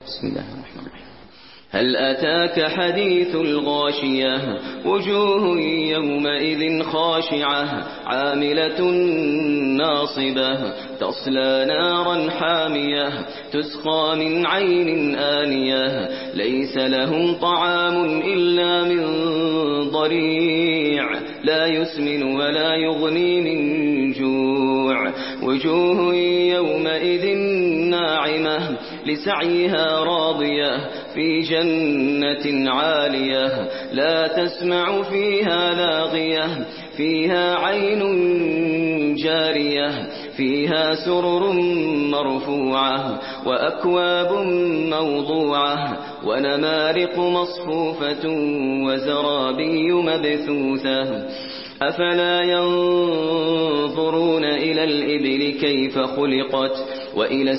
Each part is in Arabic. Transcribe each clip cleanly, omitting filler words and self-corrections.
بسم الله الرحمن الرحيم. هل أتاك حديث الغاشية وجوه يومئذ خاشعة عاملة ناصبة تصلى نارا حامية تسقى من عين آنية ليس لهم طعام إلا من ضريع لا يسمن ولا يغني من جوع وجوه يومئذ ناعمة لسعيها راضية في جنة عالية لا تسمع فيها لاغية فيها عين جارية فيها سرر مرفوعة وأكواب موضوعة ونمارق مصفوفة وزرابي مبثوثة أفلا ينظرون إلى الإبل كيف خلقت وإلى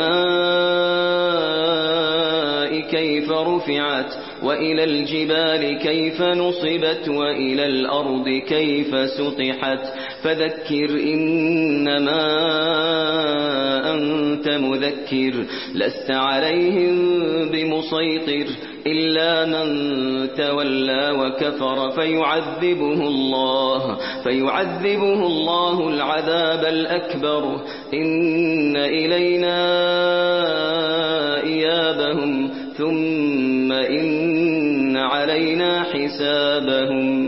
السماء كيف رفعت وإلى الجبال كيف نصبت وإلى الأرض كيف سطحت فذكر إنما أنت مذكر لست عليهم بمسيطر إلا من تولى وكفر فيعذبه الله العذاب الأكبر إن إلينا إيابهم ثم إن علينا حسابهم.